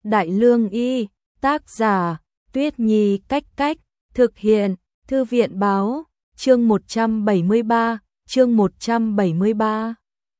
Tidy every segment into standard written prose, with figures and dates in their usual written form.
Đại Lương Y, tác giả, Tuyết Nhi Cách Cách, thực hiện, Thư viện Báo, chương 173, chương 173.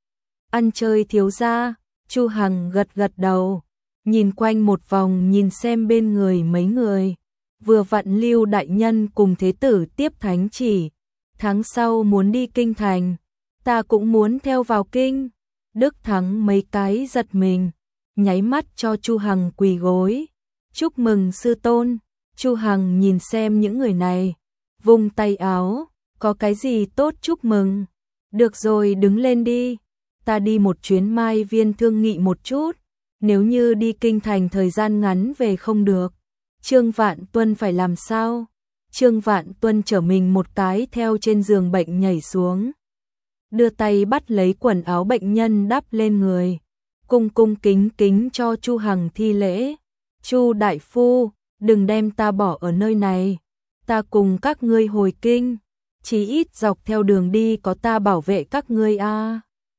Ăn chơi thiếu gia, Chu Hằng gật gật đầu, nhìn quanh một vòng nhìn xem bên người mấy người. Vừa vặn Lưu đại nhân cùng thế tử tiếp thánh chỉ, tháng sau muốn đi kinh thành, ta cũng muốn theo vào kinh. Đức Thắng mấy cái giật mình, nháy mắt cho Chu Hằng quỳ gối. Chúc mừng sư tôn. Chu Hằng nhìn xem những người này, vung tay áo, có cái gì tốt chúc mừng. Được rồi, đứng lên đi, ta đi một chuyến Mai Viên thương nghị một chút, nếu như đi kinh thành thời gian ngắn về không được, Trương Vạn Tuân phải làm sao? Trương Vạn Tuân trở mình một cái theo trên giường bệnh nhảy xuống, đưa tay bắt lấy quần áo bệnh nhân đắp lên người, cung cung kính kính cho Chu Hằng thi lễ. Chu đại phu, đừng đem ta bỏ ở nơi này, ta cùng các ngươi hồi kinh, chí ít dọc theo đường đi có ta bảo vệ các ngươi a.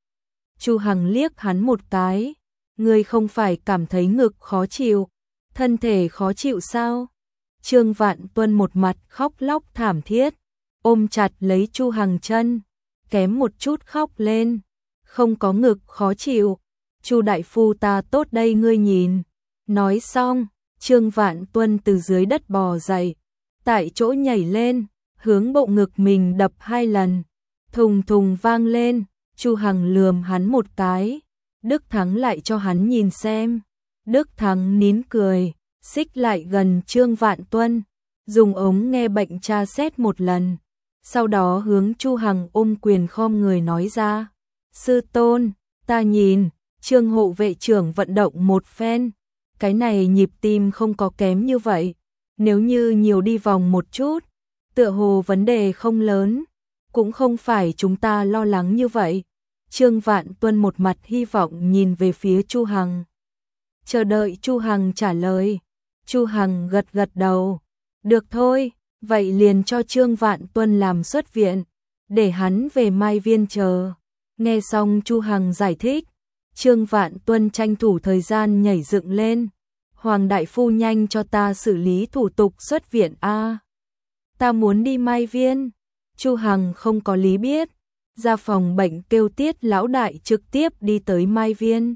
Chu Hằng liếc hắn một cái, ngươi không phải cảm thấy ngực khó chịu, thân thể khó chịu sao? Trương Vạn Tuân một mặt khóc lóc thảm thiết, ôm chặt lấy Chu Hằng chân, kém một chút khóc lên. Không có ngực khó chịu, Chu đại phu ta tốt đây ngươi nhìn. Nói xong, Trương Vạn Tuân từ dưới đất bò dậy, tại chỗ nhảy lên, hướng bộ ngực mình đập 2 lần, thùng thùng vang lên. Chu Hằng lườm hắn một cái, Đức Thắng lại cho hắn nhìn xem. Đức Thắng nín cười, xích lại gần Trương Vạn Tuân, dùng ống nghe bệnh tra xét một lần, sau đó hướng Chu Hằng ôm quyền khom người nói ra. Sư tôn, ta nhìn, Trương hộ vệ trưởng vận động một phen, cái này nhịp tim không có kém như vậy, nếu như nhiều đi vòng một chút, tựa hồ vấn đề không lớn, cũng không phải chúng ta lo lắng như vậy. Trương Vạn Tuân một mặt hy vọng nhìn về phía Chu Hằng, chờ đợi Chu Hằng trả lời. Chu Hằng gật gật đầu, được thôi, vậy liền cho Trương Vạn Tuân làm xuất viện, để hắn về Mai Viên chờ. Nghe xong Chu Hằng giải thích, Trương Vạn Tuân tranh thủ thời gian nhảy dựng lên. Hoàng đại phu nhanh cho ta xử lý thủ tục xuất viện a. Ta muốn đi Mai Viên. Chu Hằng không có lý biết, ra phòng bệnh kêu Tiết lão đại trực tiếp đi tới Mai Viên.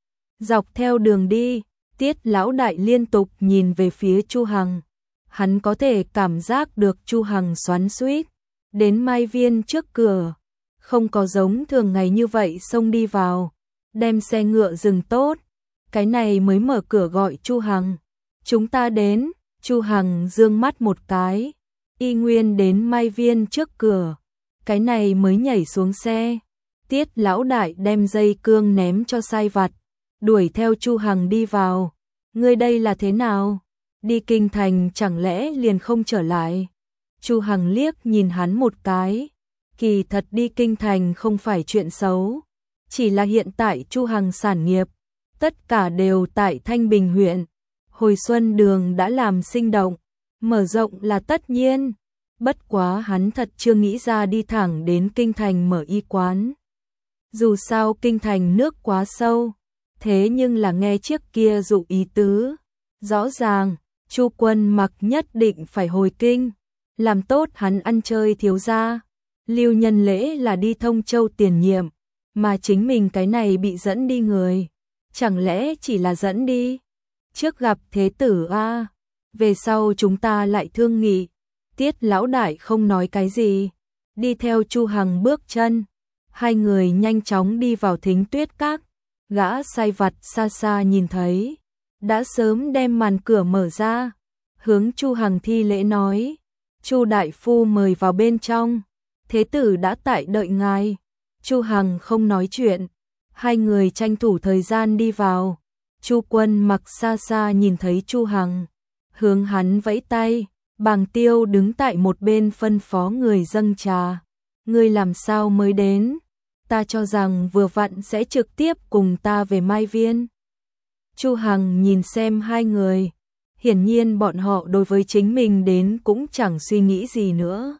Dọc theo đường đi, Tiết lão đại liên tục nhìn về phía Chu Hằng. Hắn có thể cảm giác được Chu Hằng xoắn xuýt, đến Mai Viên trước cửa, không có giống thường ngày như vậy xông đi vào, đem xe ngựa dừng tốt, cái này mới mở cửa gọi Chu Hằng. Chúng ta đến. Chu Hằng dương mắt một cái, y nguyên đến Mai Viên trước cửa, cái này mới nhảy xuống xe. Tiết lão đại đem dây cương ném cho sai vặt, đuổi theo Chu Hằng đi vào. Ngươi đây là thế nào? Đi kinh thành chẳng lẽ liền không trở lại? Chu Hằng liếc nhìn hắn một cái, kỳ thật đi kinh thành không phải chuyện xấu, chỉ là hiện tại Chu Hằng sản nghiệp tất cả đều tại Thanh Bình huyện, hồi xuân đường đã làm sinh động, mở rộng là tất nhiên, bất quá hắn thật chưa nghĩ ra đi thẳng đến kinh thành mở y quán. Dù sao kinh thành nước quá sâu, thế nhưng là nghe chiếc kia dụ ý tứ, rõ ràng Chu Quân Mặc nhất định phải hồi kinh, làm tốt hắn ăn chơi thiếu gia. Lưu Nhân Lễ là đi Thông Châu tiền nhiệm, mà chính mình cái này bị dẫn đi người, chẳng lẽ chỉ là dẫn đi? Trước gặp thế tử a, về sau chúng ta lại thương nghị. Tiết lão đại không nói cái gì, đi theo Chu Hằng bước chân. Hai người nhanh chóng đi vào Thính Tuyết Các. Gã sai vặt xa xa nhìn thấy, đã sớm đem màn cửa mở ra, hướng Chu Hằng thi lễ nói: Chu đại phu mời vào bên trong, thế tử đã tại đợi ngài. Chu Hằng không nói chuyện, hai người tranh thủ thời gian đi vào. Chu Quân Mặc xa xa nhìn thấy Chu Hằng, hướng hắn vẫy tay. Bàng Tiêu đứng tại một bên phân phó người dâng trà. Ngươi làm sao mới đến? Ta cho rằng vừa vặn sẽ trực tiếp cùng ta về Mai Viên. Chu Hằng nhìn xem hai người, hiển nhiên bọn họ đối với chính mình đến cũng chẳng suy nghĩ gì nữa.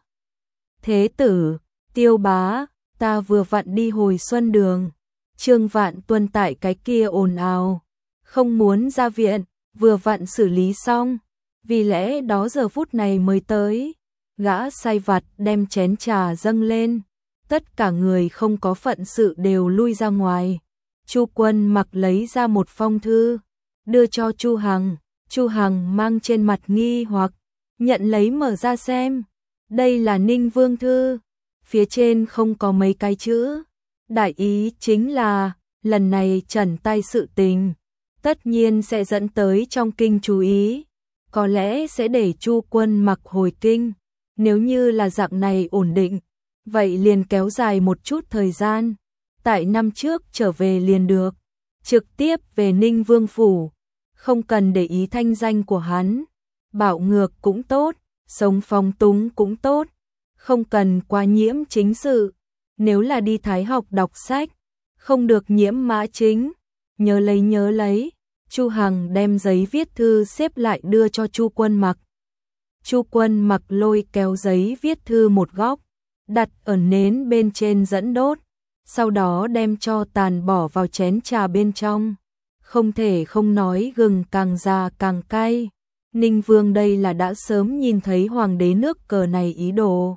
Thế tử, Tiêu bá, ta vừa vặn đi hồi xuân đường. Trương Vạn Tuân tại cái kia ồn ào, không muốn ra viện, vừa vặn xử lý xong, vì lẽ đó giờ phút này mới tới. Gã sai vặt đem chén trà dâng lên, tất cả người không có phận sự đều lui ra ngoài. Chu Quân Mặc lấy ra một phong thư, đưa cho Chu Hằng. Chu Hằng mang trên mặt nghi hoặc, nhận lấy mở ra xem. Đây là Ninh Vương thư, phía trên không có mấy cái chữ. Đại ý chính là, lần này trần tay sự tình, tất nhiên sẽ dẫn tới trong kinh chú ý. Có lẽ sẽ để Chu Quân Mặc hồi kinh. Nếu như là dạng này ổn định, vậy liền kéo dài một chút thời gian. Tại năm trước trở về liền được, trực tiếp về Ninh Vương phủ, không cần để ý thanh danh của hắn. Bạo ngược cũng tốt, sống phóng túng cũng tốt, không cần quá nhiễm chính sự. Nếu là đi Thái học đọc sách, không được nhiễm mã chính. Nhớ lấy. Chu Hằng đem giấy viết thư xếp lại đưa cho Chu Quân Mặc. Chu Quân Mặc lôi kéo giấy viết thư một góc, đặt ở nến bên trên dẫn đốt, sau đó đem cho tàn bỏ vào chén trà bên trong. Không thể không nói gừng càng già càng cay. Ninh Vương đây là đã sớm nhìn thấy hoàng đế nước cờ này ý đồ.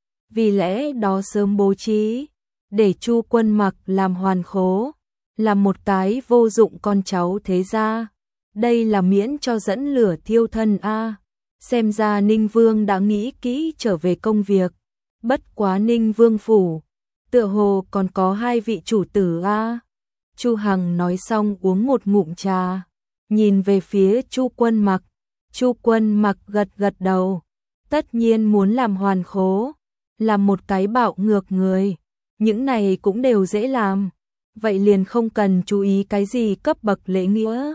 Vì lẽ đó sớm bố trí, để Chu Quân Mặc làm hoàn khố, làm một cái vô dụng con cháu thế gia. Đây là miễn cho dẫn lửa thiêu thân a. Xem ra Ninh Vương đã nghĩ kỹ trở về công việc. Bất quá Ninh Vương phủ, tựa hồ còn có hai vị chủ tử a. Chu Hằng nói xong uống một ngụm trà, nhìn về phía Chu Quân Mặc. Chu Quân Mặc gật đầu, tất nhiên muốn làm hoàn khố, làm một cái bạo ngược người, những này cũng đều dễ làm, vậy liền không cần chú ý cái gì cấp bậc lễ nghĩa.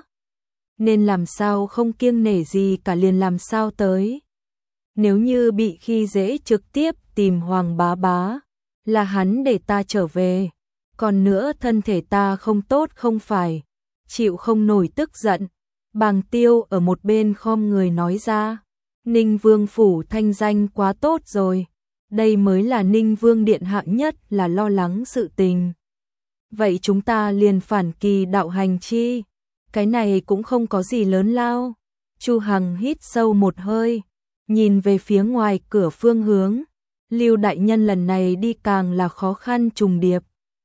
Nên làm sao không kiêng nể gì cả liền làm sao tới. Nếu như bị khi dễ trực tiếp tìm Hoàng bá bá, là hắn để ta trở về. Còn nữa thân thể ta không tốt không phải, chịu không nổi tức giận. Bàng Tiêu ở một bên khom người nói ra, Ninh Vương phủ thanh danh quá tốt rồi, đây mới là Ninh Vương điện hạ nhất là lo lắng sự tình. Vậy chúng ta liền phản kỳ đạo hành chi, cái này cũng không có gì lớn lao. Chu Hằng hít sâu một hơi, nhìn về phía ngoài cửa phương hướng. Lưu đại nhân lần này đi càng là khó khăn trùng điệp.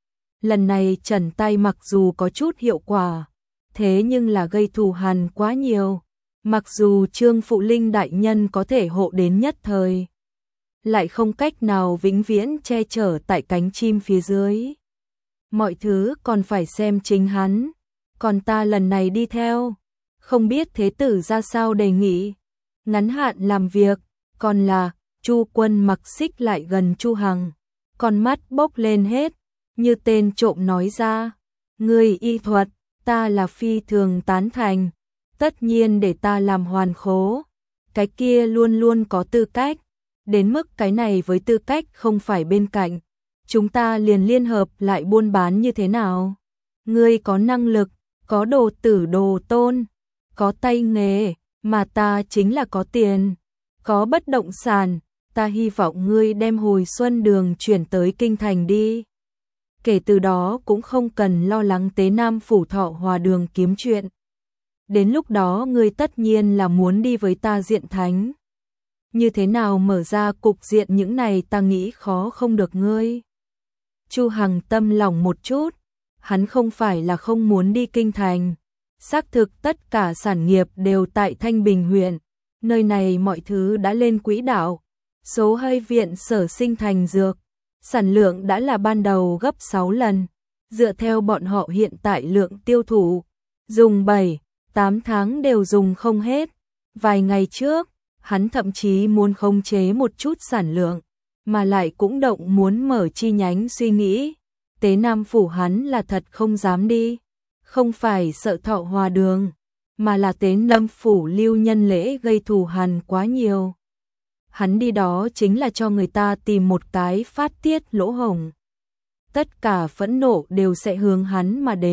Lần này trần tay mặc dù có chút hiệu quả, thế nhưng là gây thù hằn quá nhiều. Mặc dù Trương Phụ Linh đại nhân có thể hộ đến nhất thời, lại không cách nào vĩnh viễn che chở tại cánh chim phía dưới. Mọi thứ còn phải xem chính hắn. Còn ta lần này đi theo, không biết thế tử ra sao đề nghị. Ngắn hạn làm việc, còn là Chu Quân Mặc xích lại gần Chu Hằng, con mắt bốc lên hết, như tên trộm nói ra, người y thuật, ta là phi thường tán thành, tất nhiên để ta làm hoàn khố, cái kia luôn luôn có tư cách, đến mức cái này với tư cách không phải bên cạnh, chúng ta liền liên hợp lại buôn bán như thế nào? Ngươi có năng lực, có đồ tử đồ tôn, có tay nghề, mà ta chính là có tiền, có bất động sản, ta hy vọng ngươi đem Hồi Xuân Đường chuyển tới kinh thành đi. Kể từ đó cũng không cần lo lắng Tế Nam phủ Thọ Hòa Đường kiếm chuyện. Đến lúc đó ngươi tất nhiên là muốn đi với ta diện thánh. Như thế nào mở ra cục diện những này ta nghĩ khó không được ngươi. Chu Hằng tâm lòng một chút, hắn không phải là không muốn đi kinh thành. Xác thực tất cả sản nghiệp đều tại Thanh Bình huyện, nơi này mọi thứ đã lên quỹ đạo. Số hơi viện sở sinh thành dược, sản lượng đã là ban đầu gấp 6 lần. Dựa theo bọn họ hiện tại lượng tiêu thụ, dùng 7-8 tháng đều dùng không hết. Vài ngày trước, hắn thậm chí muốn khống chế một chút sản lượng, mà lại cũng động muốn mở chi nhánh suy nghĩ. Tế Nam phủ hắn là thật không dám đi, không phải sợ Thọ Hòa Đường, mà là Tế Nam phủ Lưu Nhân Lễ gây thù hằn quá nhiều. Hắn đi đó chính là cho người ta tìm một cái phát tiết lỗ hổng. Tất cả phẫn nộ đều sẽ hướng hắn mà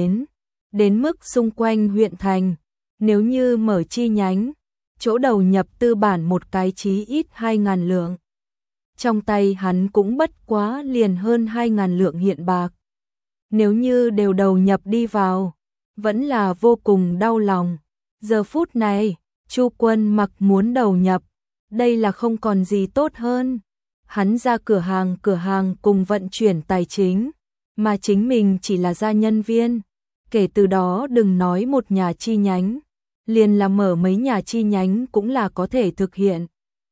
đến mức xung quanh huyện thành, nếu như mở chi nhánh, chỗ đầu nhập tư bản một cái chí ít 2.000 lượng. Trong tay hắn cũng bất quá liền hơn 2.000 lượng hiện bạc. Nếu như đều đầu nhập đi vào, vẫn là vô cùng đau lòng. Giờ phút này, Chu Quân Mặc muốn đầu nhập, đây là không còn gì tốt hơn. Hắn ra cửa hàng cùng vận chuyển tài chính, mà chính mình chỉ là gia nhân viên. Kể từ đó đừng nói một nhà chi nhánh, liền là mở mấy nhà chi nhánh cũng là có thể thực hiện.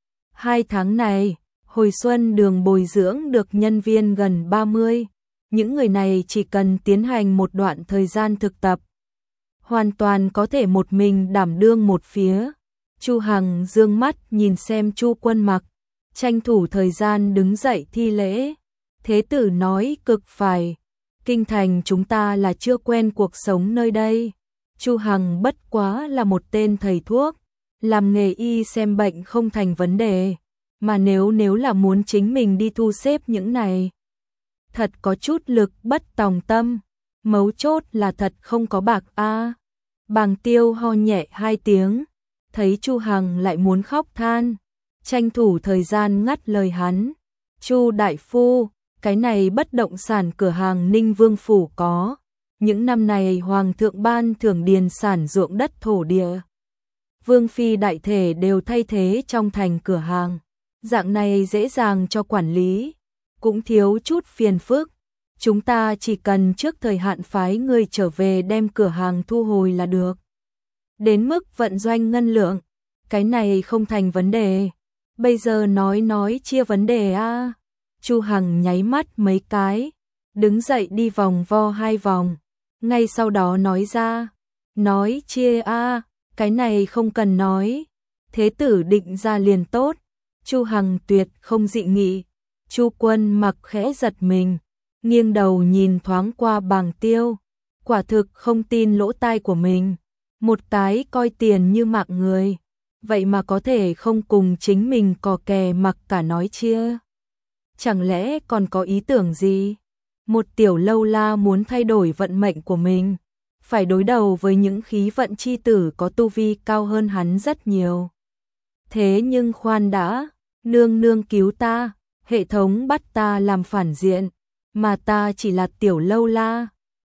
2 tháng này, hồi xuân đường bồi dưỡng được nhân viên gần 30. Những người này chỉ cần tiến hành một đoạn thời gian thực tập, hoàn toàn có thể một mình đảm đương một phía. Chu Hằng dương mắt nhìn xem Chu Quân Mặc, tranh thủ thời gian đứng dậy thi lễ. Thế tử nói cực phải, kinh thành chúng ta là chưa quen cuộc sống nơi đây. Chu Hằng bất quá là một tên thầy thuốc, làm nghề y xem bệnh không thành vấn đề, mà nếu là muốn chính mình đi thu xếp những này, thật có chút lực bất tòng tâm, mấu chốt là thật không có bạc a. Bàng Tiêu ho nhẹ 2 tiếng, thấy Chu Hằng lại muốn khóc than, tranh thủ thời gian ngắt lời hắn. Chu đại phu, cái này bất động sản cửa hàng Ninh Vương phủ có, những năm này hoàng thượng ban thưởng điền sản ruộng đất thổ địa, vương phi đại thể đều thay thế trong thành cửa hàng, dạng này dễ dàng cho quản lý, cũng thiếu chút phiền phức. Chúng ta chỉ cần trước thời hạn phái người trở về đem cửa hàng thu hồi là được. Đến mức vận doanh ngân lượng, cái này không thành vấn đề. Bây giờ nói chia vấn đề a. Chu Hằng nháy mắt mấy cái, đứng dậy đi vòng vo 2 vòng, ngay sau đó nói ra, nói chia a, cái này không cần nói, thế tử định ra liền tốt. Chu Hằng tuyệt không dị nghị. Chu Quân Mặc khẽ giật mình, nghiêng đầu nhìn thoáng qua Bàng Tiêu, quả thực không tin lỗ tai của mình, một cái coi tiền như mạng người, vậy mà có thể không cùng chính mình cò kè mặc cả nói chia. Chẳng lẽ còn có ý tưởng gì? Một tiểu lâu la muốn thay đổi vận mệnh của mình, phải đối đầu với những khí vận chi tử có tu vi cao hơn hắn rất nhiều. Thế nhưng khoan đã, nương nương cứu ta, hệ thống bắt ta làm phản diện, mà ta chỉ là tiểu lâu la,